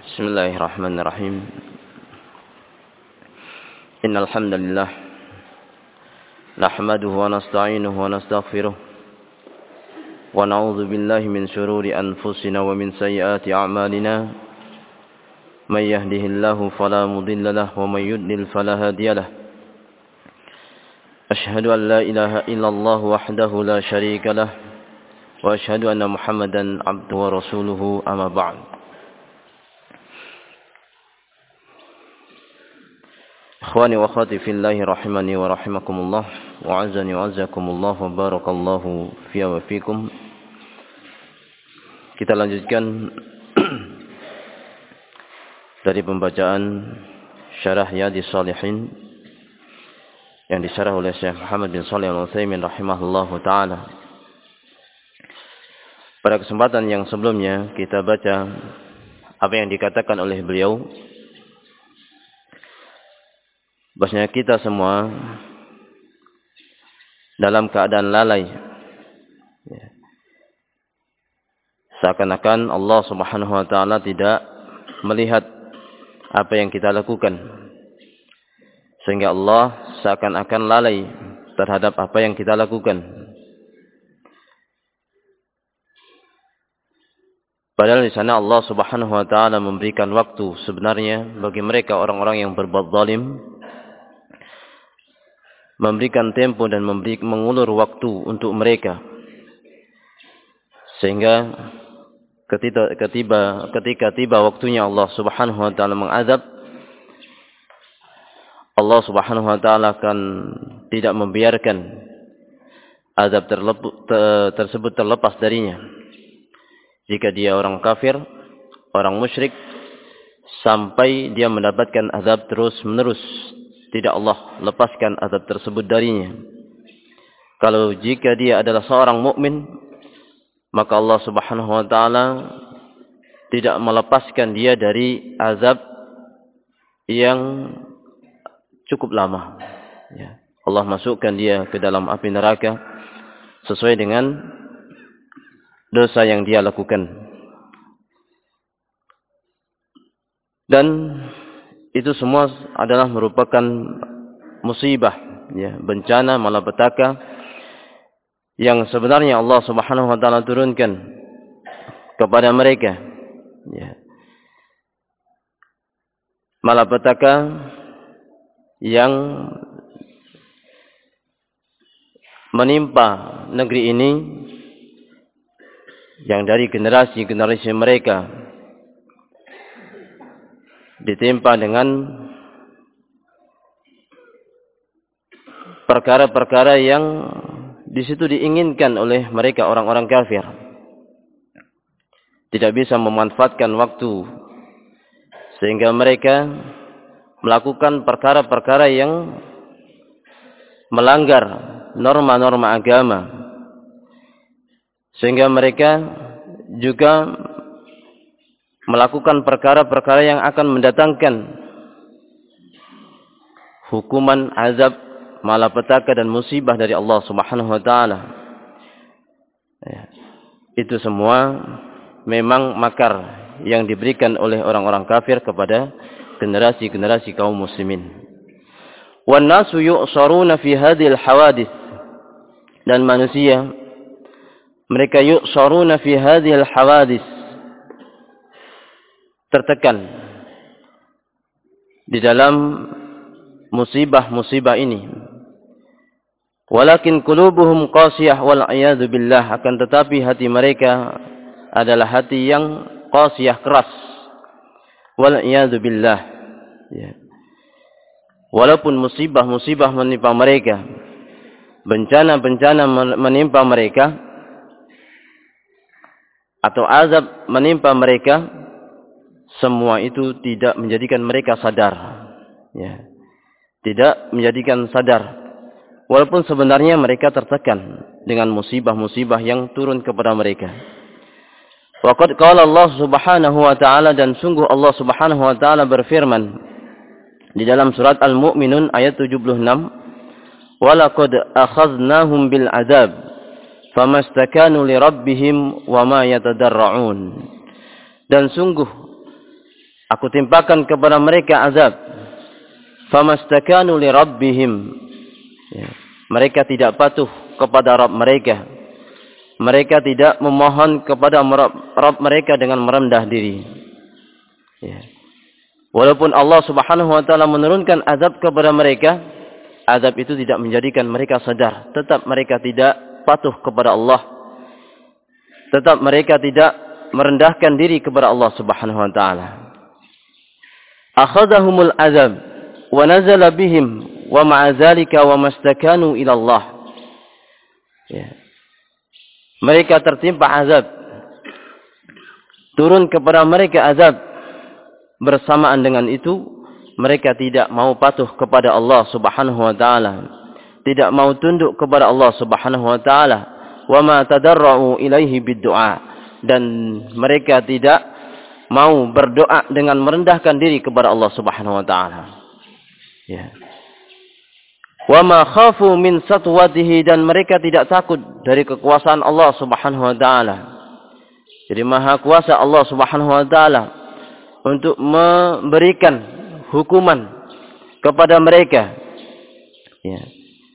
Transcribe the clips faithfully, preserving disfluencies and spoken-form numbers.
بسم الله الرحمن الرحيم إن الحمد لله نحمده ونستعينه ونستغفره ونعوذ بالله من شرور أنفسنا ومن سيئات أعمالنا من يهده الله فلا مضل له ومن يضلل فلا هادي له أشهد أن لا إله إلا الله وحده لا شريك له وأشهد أن محمدا عبده ورسوله أما بعد. Ikhwani wa akhwati fillahi rahimani wa rahimakumullah wa azani wa azakumullah wa barakallahu fiya wa fikum. Kita lanjutkan dari pembacaan Syarah Riyadhis Shalihin yang disyarah oleh Syekh Muhammad bin Shalih Al-Utsaimin rahimahullahu taala. Pada kesempatan yang sebelumnya kita baca apa yang dikatakan oleh beliau, bahwasanya kita semua dalam keadaan lalai, seakan-akan Allah Subhanahu wa taala tidak melihat apa yang kita lakukan, sehingga Allah seakan-akan lalai terhadap apa yang kita lakukan. Padahal di sana Allah Subhanahu wa taala memberikan waktu sebenarnya bagi mereka orang-orang yang berbuat zalim, memberikan tempo dan memberi, mengulur waktu untuk mereka, sehingga ketika, ketika, ketika tiba waktunya Allah Subhanahu wa taala mengazab, Allah Subhanahu wa taala akan tidak membiarkan azab terlepu, te, tersebut terlepas darinya. Jika dia orang kafir, orang musyrik, sampai dia mendapatkan azab terus menerus, tidak Allah lepaskan azab tersebut darinya. Kalau jika dia adalah seorang mukmin, maka Allah Subhanahu wa taala tidak melepaskan dia dari azab yang cukup lama. Ya. Allah masukkan dia ke dalam api neraka sesuai dengan dosa yang dia lakukan. Dan itu semua adalah merupakan musibah, ya, bencana, malapetaka yang sebenarnya Allah Subhanahu wa taala turunkan kepada mereka. Ya. Malapetaka yang menimpa negeri ini, yang dari generasi-generasi mereka ditimpa dengan perkara-perkara yang di situ diinginkan oleh mereka orang-orang kafir. Tidak bisa memanfaatkan waktu, sehingga mereka melakukan perkara-perkara yang melanggar norma-norma agama, sehingga mereka juga melakukan perkara-perkara yang akan mendatangkan hukuman, azab, malapetaka dan musibah dari Allah Subhanahu wa taala. Ya. Itu semua memang makar yang diberikan oleh orang-orang kafir kepada generasi-generasi kaum muslimin. Wan nasu yu'saruna fi hadhil hawadits, dan manusia mereka yu'saruna fi hadhil hawadits, tertekan di dalam musibah-musibah ini. Walakin qulubuhum qasiyah wal a'yadu billah, akan tetapi hati mereka adalah hati yang qasiyah, keras, wal a'yadu billah. Ya. Walaupun musibah-musibah menimpa mereka, bencana-bencana menimpa mereka, atau azab menimpa mereka, semua itu tidak menjadikan mereka sadar, ya, tidak menjadikan sadar, walaupun sebenarnya mereka tertekan dengan musibah-musibah yang turun kepada mereka. Waqad qala Allah Subhanahu wa taala, dan sungguh Allah Subhanahu wa taala berfirman di dalam surat Al-Mu'minun ayat tujuh puluh enam, "Walaqad akhadnahum bil adzab famastakanu li rabbihim wa ma yatadarra'un." Dan sungguh Aku timpakan kepada mereka azab. Famastakanu li rabbihim. Ya. Mereka tidak patuh kepada Rabb mereka. Mereka tidak memohon kepada Rabb mereka dengan merendah diri. Ya. Walaupun Allah Subhanahu wa taala menurunkan azab kepada mereka, azab itu tidak menjadikan mereka sadar. Tetap mereka tidak patuh kepada Allah. Tetap mereka tidak merendahkan diri kepada Allah Subhanahu wa taala. Akhadhahumul azab wa nazala bihim wa ma'a dzalika wa mastakanu ila Allah. Ya. Mereka tertimpa azab. Turun kepada mereka azab. Bersamaan dengan itu, mereka tidak mau patuh kepada Allah Subhanahu wa taala. Tidak mau tunduk kepada Allah Subhanahu wa taala. Wa ma tadarra'u ilaihi bid-du'a. Dan mereka tidak mau berdoa dengan merendahkan diri kepada Allah Subhanahu wa taala. Ya. Wa ma khafu min satwatihi, dan mereka tidak takut dari kekuasaan Allah Subhanahu wa taala. Jadi maha kuasa Allah Subhanahu wa taala untuk memberikan hukuman kepada mereka. Ya.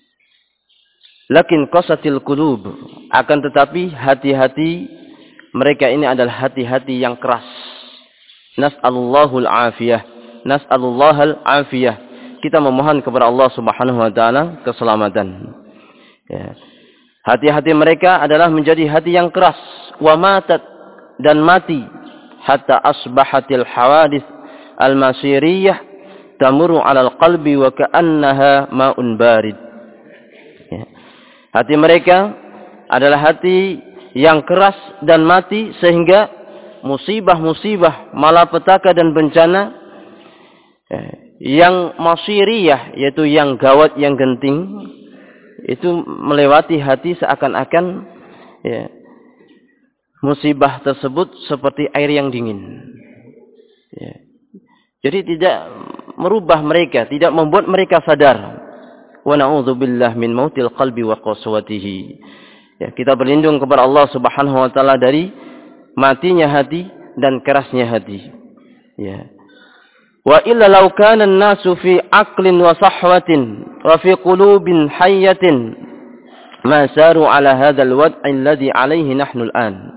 Lakin qasatil qulub, akan tetapi hati-hati mereka ini adalah hati-hati yang keras. Nas'alullahul afiyah. Nas'alullahal afiyah. Kita memohon kepada Allah Subhanahu wa taala keselamatan. Ya. Hati-hati mereka adalah menjadi hati yang keras, wa matat, dan mati, hatta asbahatil hawadits al-masiriyah tamurru 'alal qalbi wa ka'annaha ma'un barid. Ya. Hati mereka adalah hati yang keras dan mati sehingga musibah-musibah, malapetaka dan bencana ya, yang masiriyah, yaitu yang gawat, yang genting, itu melewati hati seakan-akan ya, musibah tersebut seperti air yang dingin. Ya. Jadi tidak merubah mereka, tidak membuat mereka sadar. Wa na'udzubillah min mautil qalbi wa qaswatihi. Ya, kita berlindung kepada Allah Subhanahu wa taala dari matinya hati dan kerasnya hati. Ya. Wa illa law kana an-nasu fi aqlin wa sahwatin wa fi qulubin hayyatin ma saru ala hadzal wad'i alladhi alayhi nahnu al-an.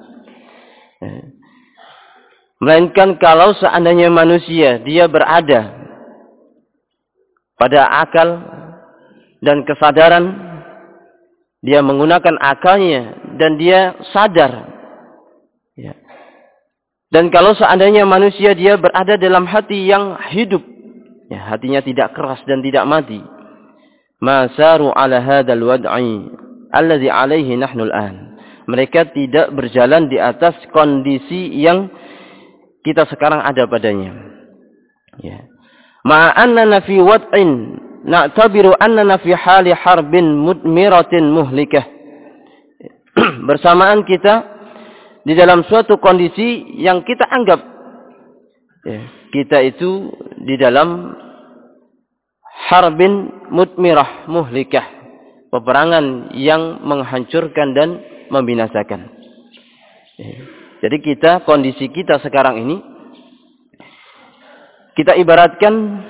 Melainkan kalau seandainya manusia dia berada pada akal dan kesadaran, dia menggunakan akalnya dan dia sadar. Ya. Dan kalau seandainya manusia dia berada dalam hati yang hidup, ya, hatinya tidak keras dan tidak mati, masaru ala hadzal wad'i alladhi alaihi nahnu al-an. Mereka tidak berjalan di atas kondisi yang kita sekarang ada padanya. Ya. Ma'annana fi wad'in na'tabiru annana fi hali harbin mudmiratin muhlikah. Bersamaan kita di dalam suatu kondisi yang kita anggap ya, kita itu di dalam harbin mudmirah muhlikah, peperangan yang menghancurkan dan membinasakan. Ya. Jadi kita, kondisi kita sekarang ini kita ibaratkan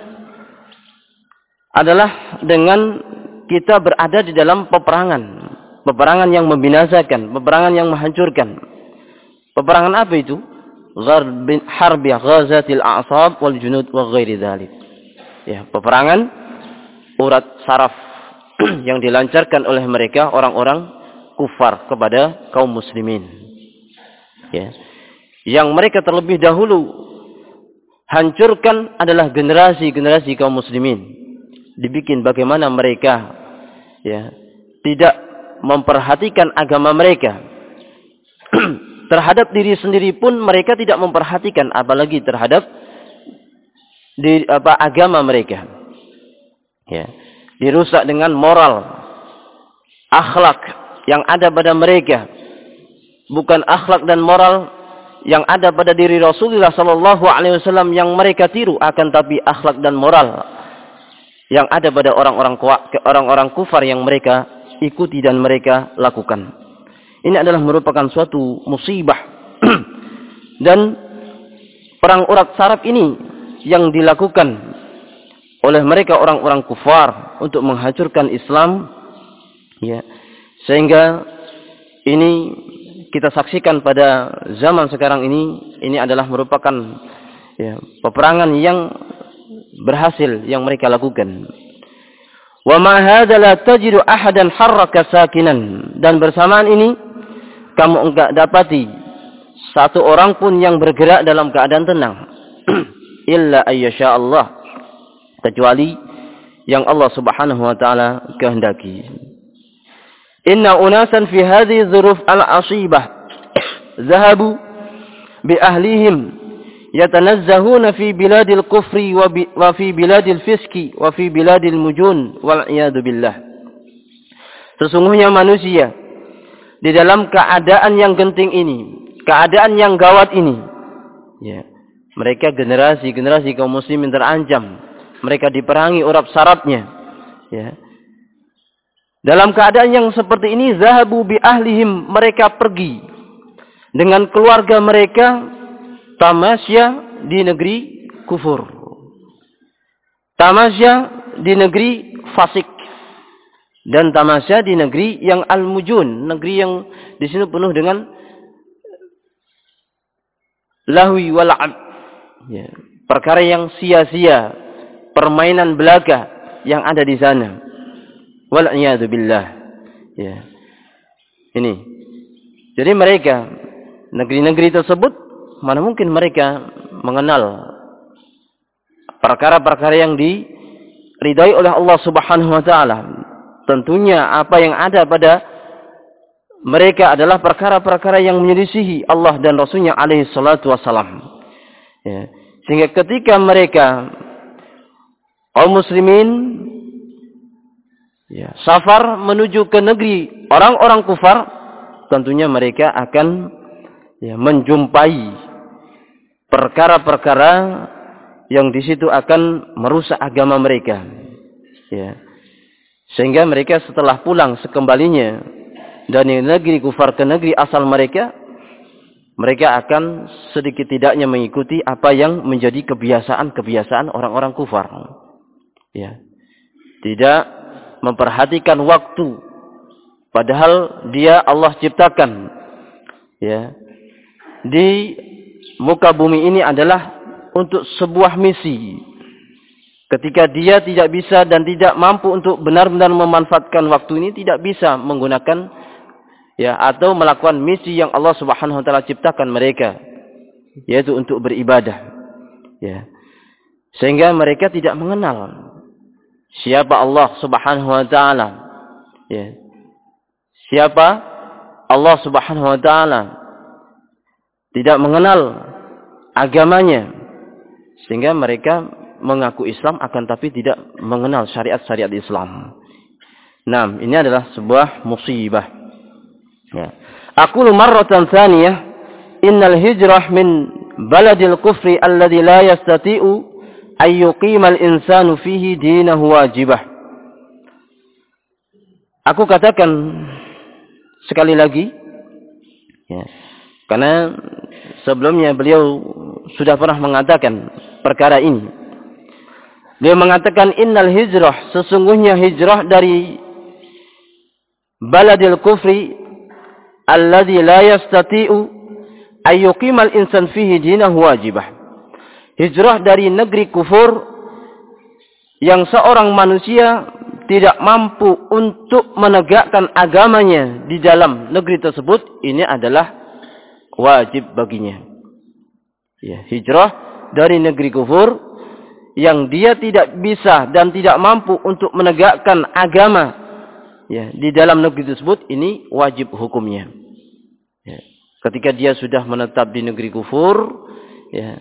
adalah dengan kita berada di dalam peperangan, peperangan yang membinasakan, peperangan yang menghancurkan. Peperangan apa itu? Harbi ghazatil a'sab wal junud wa ghairi dzalik. Ya, peperangan urat saraf yang dilancarkan oleh mereka orang-orang kufar kepada kaum muslimin. Ya. Yang mereka terlebih dahulu hancurkan adalah generasi-generasi kaum muslimin. Dibikin bagaimana mereka ya, tidak memperhatikan agama mereka. Terhadap diri sendiri pun mereka tidak memperhatikan, apalagi terhadap di, apa, agama mereka. Ya. Dirusak dengan moral, akhlak yang ada pada mereka, bukan akhlak dan moral yang ada pada diri Rasulullah Sallallahu Alaihi Wasallam yang mereka tiru, akan tapi akhlak dan moral yang ada pada orang-orang orang-orang kufar yang mereka ikuti dan mereka lakukan. Ini adalah merupakan suatu musibah dan perang urat saraf ini yang dilakukan oleh mereka orang-orang kufar untuk menghancurkan Islam, ya, sehingga ini kita saksikan pada zaman sekarang ini, ini adalah merupakan ya, peperangan yang berhasil yang mereka lakukan. Wa ma hadza la tajidu ahadan harraka sakinan, dan bersamaan ini kamu enggak dapati satu orang pun yang bergerak dalam keadaan tenang. Illa ayyasha Allah, kecuali yang Allah Subhanahu wa taala kehendaki. Inna unasan fi hadhihi dzuruf al-asibah zahabu bi ahlihim yatanazzahuna fi biladil kufri wa, bi, wa fi biladil fiski wa fi biladil mujun wal iyadu billah. Sesungguhnya manusia di dalam keadaan yang genting ini, keadaan yang gawat ini, ya, mereka generasi-generasi kaum muslimin terancam. Mereka diperangi urap sarafnya. Ya. Dalam keadaan yang seperti ini, zahabu bi ahlihim, mereka pergi dengan keluarga mereka tamasya di negeri kufur. Tamasya di negeri fasik. Dan tamasya di negeri yang al-mujun, negeri yang di sini penuh dengan lahwi wal'ab. Ya. Perkara yang sia-sia, permainan belaga yang ada di sana. Wal iyadu billah. Ya. Ini. Jadi mereka, negeri-negeri tersebut, mana mungkin mereka mengenal perkara-perkara yang diridai oleh Allah Subhanahu wa taala. Tentunya apa yang ada pada mereka adalah perkara-perkara yang menyelisihi Allah dan Rasulnya alaihi salatu wassalam. Ya. Sehingga ketika mereka kaum muslimin ya, safar menuju ke negeri orang-orang kufar, tentunya mereka akan ya, menjumpai perkara-perkara yang di situ akan merusak agama mereka. Ya. Sehingga mereka setelah pulang sekembalinya dari negeri kufar ke negeri asal mereka, mereka akan sedikit tidaknya mengikuti apa yang menjadi kebiasaan-kebiasaan orang-orang kufar. Ya. Tidak memperhatikan waktu, padahal dia Allah ciptakan. Ya. Di muka bumi ini adalah untuk sebuah misi. Ketika dia tidak bisa dan tidak mampu untuk benar-benar memanfaatkan waktu ini, tidak bisa menggunakan ya atau melakukan misi yang Allah Subhanahu wa taala ciptakan mereka, yaitu untuk beribadah. Ya. Sehingga mereka tidak mengenal siapa Allah Subhanahu wa taala. Ya. Siapa Allah Subhanahu wa taala. Tidak mengenal agamanya. Sehingga mereka mengaku Islam akan tapi tidak mengenal syariat-syariat Islam. Nah, ini adalah sebuah musibah. Ya. Aqulu marratan tsaniyah, innal hijrah min baladil kufri alladhi la yastati'u ay yuqima al-insanu fihi dinahu wajibah. Aku katakan sekali lagi, ya, karena sebelumnya beliau sudah pernah mengatakan perkara ini. Dia mengatakan innal hijrah, sesungguhnya hijrah dari baladil kufri alladhi la yastati'u ay yuqimal insan fihi dinahu wajibah. Hijrah dari negeri kufur yang seorang manusia tidak mampu untuk menegakkan agamanya di dalam negeri tersebut, ini adalah wajib baginya. Ya, hijrah dari negeri kufur yang dia tidak bisa dan tidak mampu untuk menegakkan agama ya, di dalam negeri tersebut, ini wajib hukumnya. Ya. Ketika dia sudah menetap di negeri kufur, ya,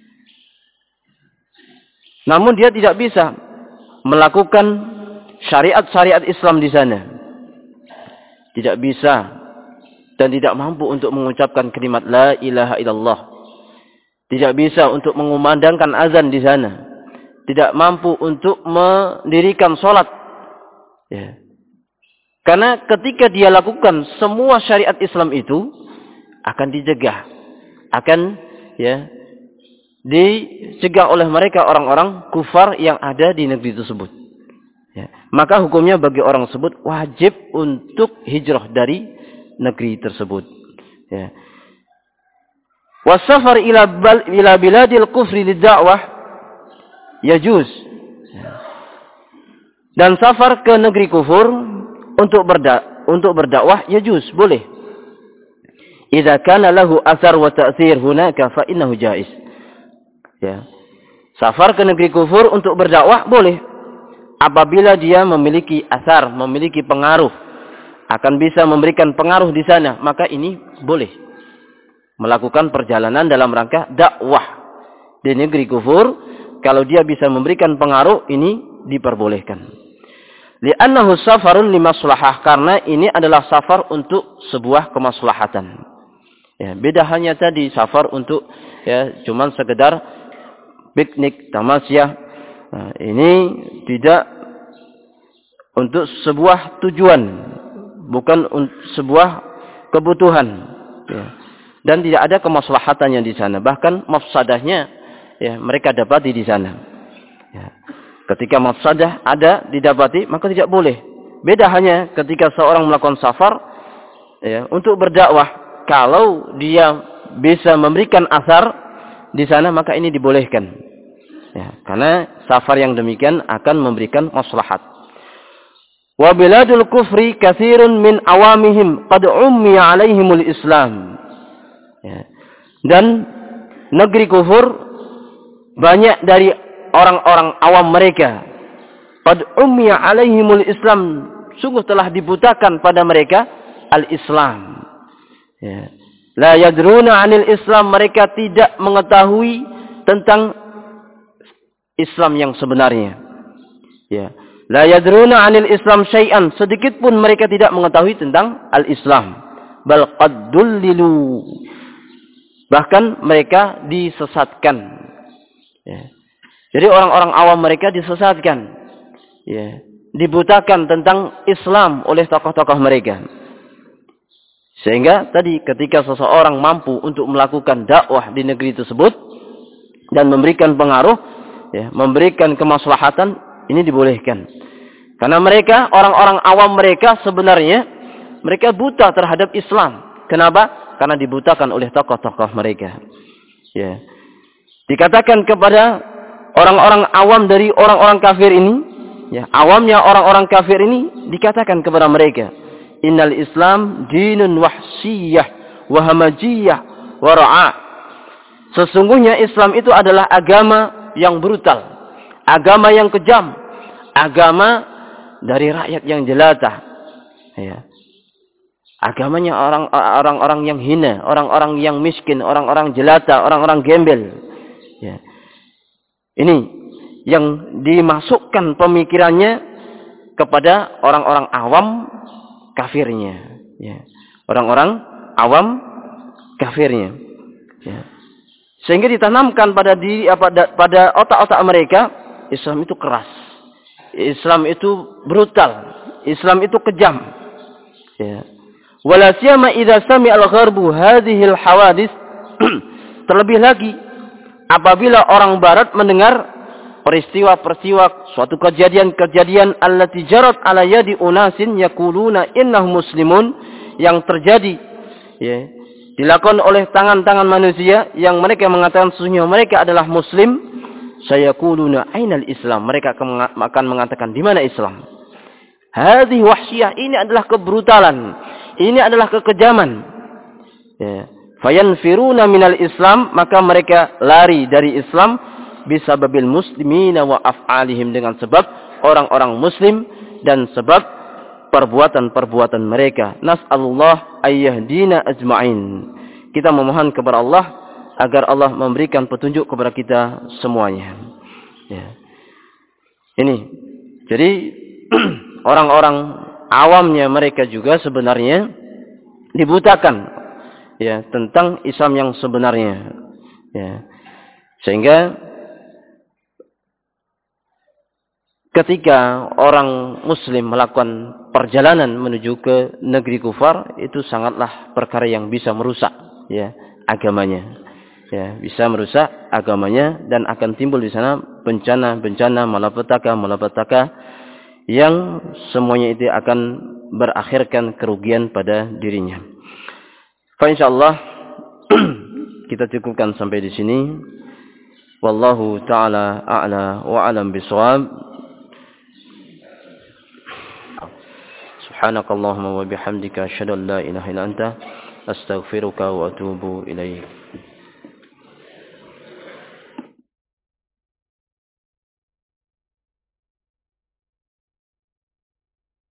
namun dia tidak bisa melakukan syariat-syariat Islam di sana. Tidak bisa dan tidak mampu untuk mengucapkan kalimat la ilaha illallah. Tidak bisa untuk mengumandangkan azan di sana. Tidak mampu untuk mendirikan sholat. Ya. Karena ketika dia lakukan semua syariat Islam itu, akan dijegah. Akan ya dicegah oleh mereka orang-orang kufar yang ada di negeri tersebut. Ya. Maka hukumnya bagi orang tersebut wajib untuk hijrah dari negeri tersebut. Ya. Wasafar ila bal ila biladil kufri lidda'wah yajuz. Ya. Dan safar ke negeri kufur untuk berda untuk berdakwah yajuz, boleh. Idza kana lahu athar wa ta'thir hunaka fa innahu jaiz. Ya. Safar ke negeri kufur untuk berdakwah boleh. Apabila dia memiliki asar, memiliki pengaruh, akan bisa memberikan pengaruh di sana, maka ini boleh. Melakukan perjalanan dalam rangka dakwah di negeri kufur, kalau dia bisa memberikan pengaruh, ini diperbolehkan. Li'annahu safarun limaslahah, karena ini adalah safar untuk sebuah kemaslahatan. Ya, beda hanya tadi safar untuk ya cuman sekedar piknik, tamasya. Nah, ini tidak untuk sebuah tujuan, bukan untuk sebuah kebutuhan. Ya. Dan tidak ada kemaslahatannya di sana. Bahkan mafsadahnya ya mereka dapati di sana. Ya. Ketika mafsadah ada didapati, maka tidak boleh. Beda hanya ketika seorang melakukan safar ya, untuk berdakwah. Kalau dia bisa memberikan asar di sana, maka ini dibolehkan. Ya, karena safar yang demikian akan memberikan maslahat. Wa biladul kufri katsirun min awamihim qad ummiya alaihimul Islam. Ya. Dan negeri kufur banyak dari orang-orang awam mereka qad ummiya alaihimul Islam, sungguh telah dibutakan pada mereka al-Islam. Ya. La yadruna 'anil Islam, mereka tidak mengetahui tentang Islam yang sebenarnya. Ya. La yadruna 'anil Islam syai'an, sedikit pun mereka tidak mengetahui tentang al-Islam. Bal qad dullilu, bahkan mereka disesatkan. Ya. Jadi orang-orang awam mereka disesatkan. Ya. Dibutakan tentang Islam oleh tokoh-tokoh mereka. Sehingga tadi ketika seseorang mampu untuk melakukan dakwah di negeri tersebut dan memberikan pengaruh, ya, memberikan kemaslahatan, ini dibolehkan. Karena mereka, orang-orang awam mereka sebenarnya mereka buta terhadap Islam. Kenapa? Karena dibutakan oleh tokoh-tokoh mereka. Ya. Dikatakan kepada orang-orang awam dari orang-orang kafir ini, ya, awamnya orang-orang kafir ini dikatakan kepada mereka, innal Islam dinun wahsiyah wa hamajiyah wa ra'a. Sesungguhnya Islam itu adalah agama yang brutal, agama yang kejam, agama dari rakyat yang jelata. Ya. Agamanya orang orang-orang yang hina, orang-orang yang miskin, orang-orang jelata, orang-orang gembel. Ya. Ini yang dimasukkan pemikirannya kepada orang-orang awam kafirnya, ya. Orang-orang awam kafirnya, ya. Sehingga ditanamkan pada diri pada pada otak-otak mereka, Islam itu keras, Islam itu brutal, Islam itu kejam. Ya. Wala siyama idza sami'a al-gharbu hadhihi al-hawadits, terlebih lagi apabila orang barat mendengar peristiwa-peristiwa, suatu kejadian-kejadian allati jarat ala yadi unasin yaquluna innahum muslimun, yang terjadi ya, dilakukan oleh tangan-tangan manusia yang mereka mengatakan sesungguhnya mereka adalah muslim, sayaquluna ainal Islam, mereka akan mengatakan di mana Islam. Hadhihi wahsyiyah, ini adalah kebrutalan, ini adalah kekejaman. Ya. Fayanfiruna minal Islam, maka mereka lari dari Islam bisababil muslimina wa af'alihim, dengan sebab orang-orang muslim dan sebab perbuatan-perbuatan mereka. Nas'alullah ayyahdina ajma'in. Kita memohon kepada Allah agar Allah memberikan petunjuk kepada kita semuanya. Ya. Ini. Jadi orang-orang awamnya mereka juga sebenarnya dibutakan ya tentang Islam yang sebenarnya. Ya. Sehingga ketika orang muslim melakukan perjalanan menuju ke negeri kufar, itu sangatlah perkara yang bisa merusak ya agamanya. Ya, bisa merusak agamanya dan akan timbul di sana bencana-bencana, malapetaka, malapetaka yang semuanya itu akan berakhirkan kerugian pada dirinya. Fa insyaallah kita cukupkan sampai di sini. Wallahu taala a'la wa a'lam bishawab. Subhanakallahumma wa bihamdika asyhadu an la ilaha illa anta astaghfiruka wa atubu ilaik.